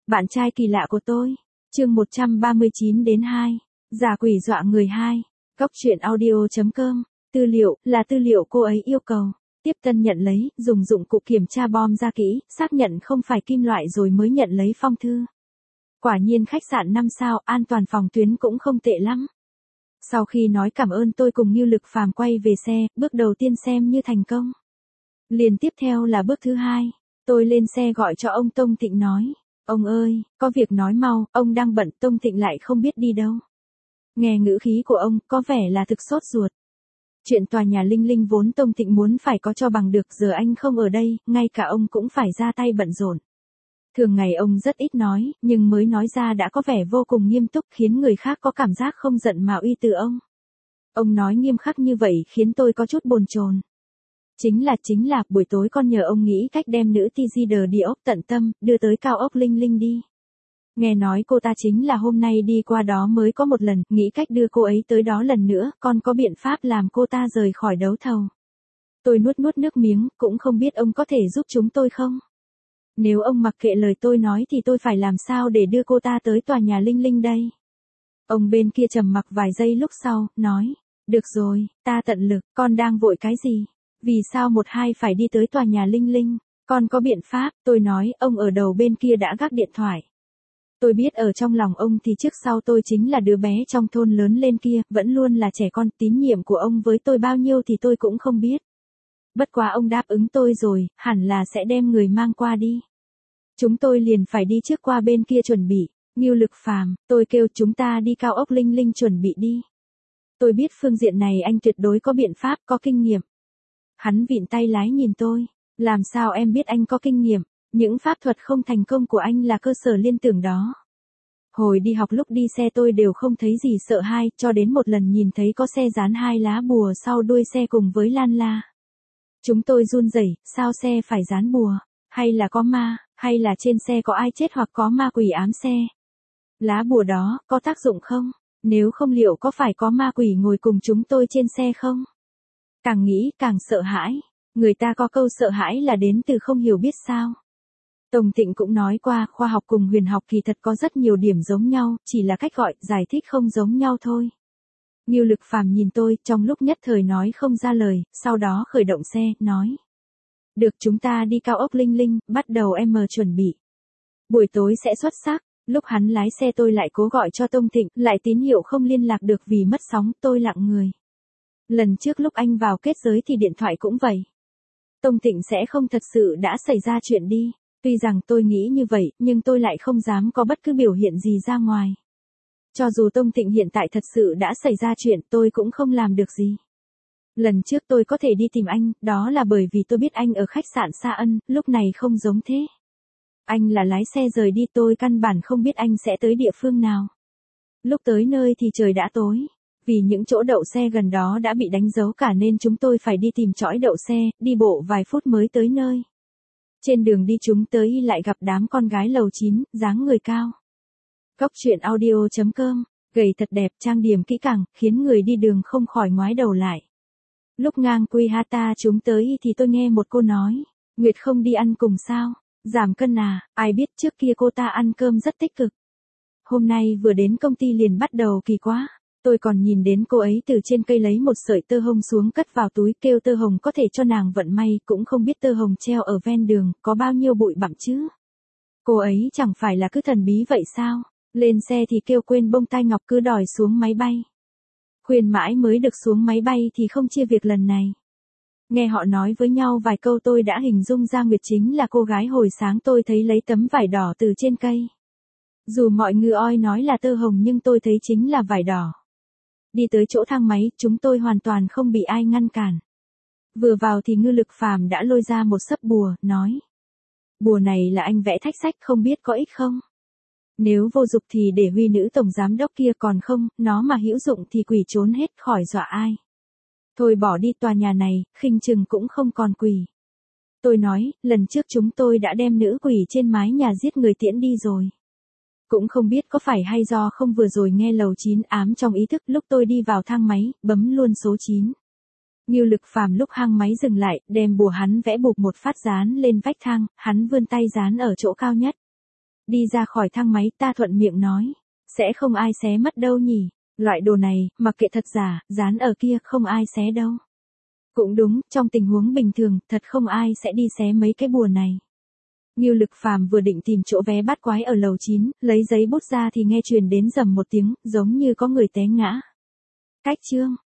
Bạn trai kỳ lạ của tôi. Chương 139 đến 2. Giả quỷ dọa người 2. Góc truyện audio.com. Tư liệu là tư liệu cô ấy yêu cầu. Tiếp tân nhận lấy, dùng dụng cụ kiểm tra bom ra kỹ, xác nhận không phải kim loại rồi mới nhận lấy phong thư. Quả nhiên khách sạn 5 sao, an toàn phòng tuyến cũng không tệ lắm. Sau khi nói cảm ơn tôi cùng Ngưu Lực Phàm quay về xe, bước đầu tiên xem như thành công. Liền tiếp theo là bước thứ hai. Tôi lên xe gọi cho ông Tông Thịnh nói. Ông ơi, có việc nói mau, ông đang bận. Tông Thịnh lại không biết đi đâu. Nghe ngữ khí của ông, có vẻ là thực sốt ruột. Chuyện tòa nhà Linh Linh vốn Tông Thịnh muốn phải có cho bằng được, giờ anh không ở đây, ngay cả ông cũng phải ra tay bận rộn. Thường ngày ông rất ít nói, nhưng mới nói ra đã có vẻ vô cùng nghiêm túc, khiến người khác có cảm giác không giận mà uy từ ông. Ông nói nghiêm khắc như vậy khiến tôi có chút bồn chồn. Chính là, buổi tối con nhờ ông nghĩ cách đem nữ Tizider đi ốc tận tâm, đưa tới cao ốc Linh Linh đi. Nghe nói cô ta chính là hôm nay đi qua đó mới có một lần, nghĩ cách đưa cô ấy tới đó lần nữa, còn có biện pháp làm cô ta rời khỏi đấu thầu. Tôi nuốt nước miếng, cũng không biết ông có thể giúp chúng tôi không? Nếu ông mặc kệ lời tôi nói thì tôi phải làm sao để đưa cô ta tới tòa nhà Linh Linh đây? Ông bên kia trầm mặc vài giây lúc sau, nói, được rồi, ta tận lực, con đang vội cái gì? Vì sao một hai phải đi tới tòa nhà Linh Linh? Con có biện pháp, tôi nói, ông ở đầu bên kia đã gác điện thoại. Tôi biết ở trong lòng ông thì trước sau tôi chính là đứa bé trong thôn lớn lên kia, vẫn luôn là trẻ con, tín nhiệm của ông với tôi bao nhiêu thì tôi cũng không biết. Bất quá ông đáp ứng tôi rồi, hẳn là sẽ đem người mang qua đi. Chúng tôi liền phải đi trước qua bên kia chuẩn bị. Ngưu Lực Phàm, tôi kêu chúng ta đi cao ốc Linh Linh chuẩn bị đi. Tôi biết phương diện này anh tuyệt đối có biện pháp, có kinh nghiệm. Hắn vịn tay lái nhìn tôi. Làm sao em biết anh có kinh nghiệm? Những pháp thuật không thành công của anh là cơ sở liên tưởng đó. Hồi đi học lúc đi xe tôi đều không thấy gì sợ hãi, cho đến một lần nhìn thấy có xe dán 2 lá bùa sau đuôi xe cùng với lan la. Chúng tôi run rẩy, sao xe phải dán bùa? Hay là có ma, hay là trên xe có ai chết hoặc có ma quỷ ám xe? Lá bùa đó, có tác dụng không? Nếu không liệu có phải có ma quỷ ngồi cùng chúng tôi trên xe không? Càng nghĩ càng sợ hãi. Người ta có câu sợ hãi là đến từ không hiểu biết sao. Tông Thịnh cũng nói qua, khoa học cùng huyền học kỳ thật có rất nhiều điểm giống nhau, chỉ là cách gọi, giải thích không giống nhau thôi. Ngưu Lực Phàm nhìn tôi, trong lúc nhất thời nói không ra lời, sau đó khởi động xe, nói. Được, chúng ta đi cao ốc Linh Linh, bắt đầu em chuẩn bị. Buổi tối sẽ xuất sắc. Lúc hắn lái xe tôi lại cố gọi cho Tông Thịnh, lại tín hiệu không liên lạc được vì mất sóng, tôi lặng người. Lần trước lúc anh vào kết giới thì điện thoại cũng vậy. Tông Thịnh sẽ không thật sự đã xảy ra chuyện đi. Tuy rằng tôi nghĩ như vậy, nhưng tôi lại không dám có bất cứ biểu hiện gì ra ngoài. Cho dù Tông Thịnh hiện tại thật sự đã xảy ra chuyện, tôi cũng không làm được gì. Lần trước tôi có thể đi tìm anh, đó là bởi vì tôi biết anh ở khách sạn Sa Ân, lúc này không giống thế. Anh là lái xe rời đi, tôi căn bản không biết anh sẽ tới địa phương nào. Lúc tới nơi thì trời đã tối. Vì những chỗ đậu xe gần đó đã bị đánh dấu cả nên chúng tôi phải đi tìm chõi đậu xe, đi bộ vài phút mới tới nơi. Trên đường đi chúng tới lại gặp đám con gái lầu 9, dáng người cao. Góc truyện audio.com, gầy thật đẹp, trang điểm kỹ càng, khiến người đi đường không khỏi ngoái đầu lại. Lúc ngang Quy Hata chúng tới thì tôi nghe một cô nói, Nguyệt không đi ăn cùng sao? Giảm cân à? Ai biết trước kia cô ta ăn cơm rất tích cực. Hôm nay vừa đến công ty liền bắt đầu kỳ quá. Tôi còn nhìn đến cô ấy từ trên cây lấy một sợi tơ hồng xuống cất vào túi, kêu tơ hồng có thể cho nàng vận may, cũng không biết tơ hồng treo ở ven đường, có bao nhiêu bụi bặm chứ. Cô ấy chẳng phải là cứ thần bí vậy sao? Lên xe thì kêu quên bông tai ngọc, cứ đòi xuống máy bay. Khuyên mãi mới được xuống máy bay thì không chia việc lần này. Nghe họ nói với nhau vài câu tôi đã hình dung ra Nguyệt chính là cô gái hồi sáng tôi thấy lấy tấm vải đỏ từ trên cây. Dù mọi người oi nói là tơ hồng nhưng tôi thấy chính là vải đỏ. Đi tới chỗ thang máy, chúng tôi hoàn toàn không bị ai ngăn cản. Vừa vào thì Ngưu Lực Phàm đã lôi ra một xấp bùa, nói. Bùa này là anh vẽ thách sách, không biết có ích không? Nếu vô dụng thì để Huy nữ tổng giám đốc kia, còn không, nó mà hữu dụng thì quỷ trốn hết khỏi dọa ai. Thôi bỏ đi, tòa nhà này, khinh chừng cũng không còn quỷ. Tôi nói, lần trước chúng tôi đã đem nữ quỷ trên mái nhà giết người tiễn đi rồi. Cũng không biết có phải hay do không vừa rồi nghe lầu 9 ám trong ý thức, lúc tôi đi vào thang máy, bấm luôn số 9. Ngưu Lực Phàm lúc hang máy dừng lại, đem bùa hắn vẽ bụp một phát dán lên vách thang, hắn vươn tay dán ở chỗ cao nhất. Đi ra khỏi thang máy ta thuận miệng nói. Sẽ không ai xé mất đâu nhỉ. Loại đồ này, mặc kệ thật giả, dán ở kia không ai xé đâu. Cũng đúng, trong tình huống bình thường, thật không ai sẽ đi xé mấy cái bùa này. Ngưu Lực Phàm vừa định tìm chỗ vé bắt quái ở lầu 9, lấy giấy bút ra thì nghe truyền đến rầm một tiếng, giống như có người té ngã. Cách chương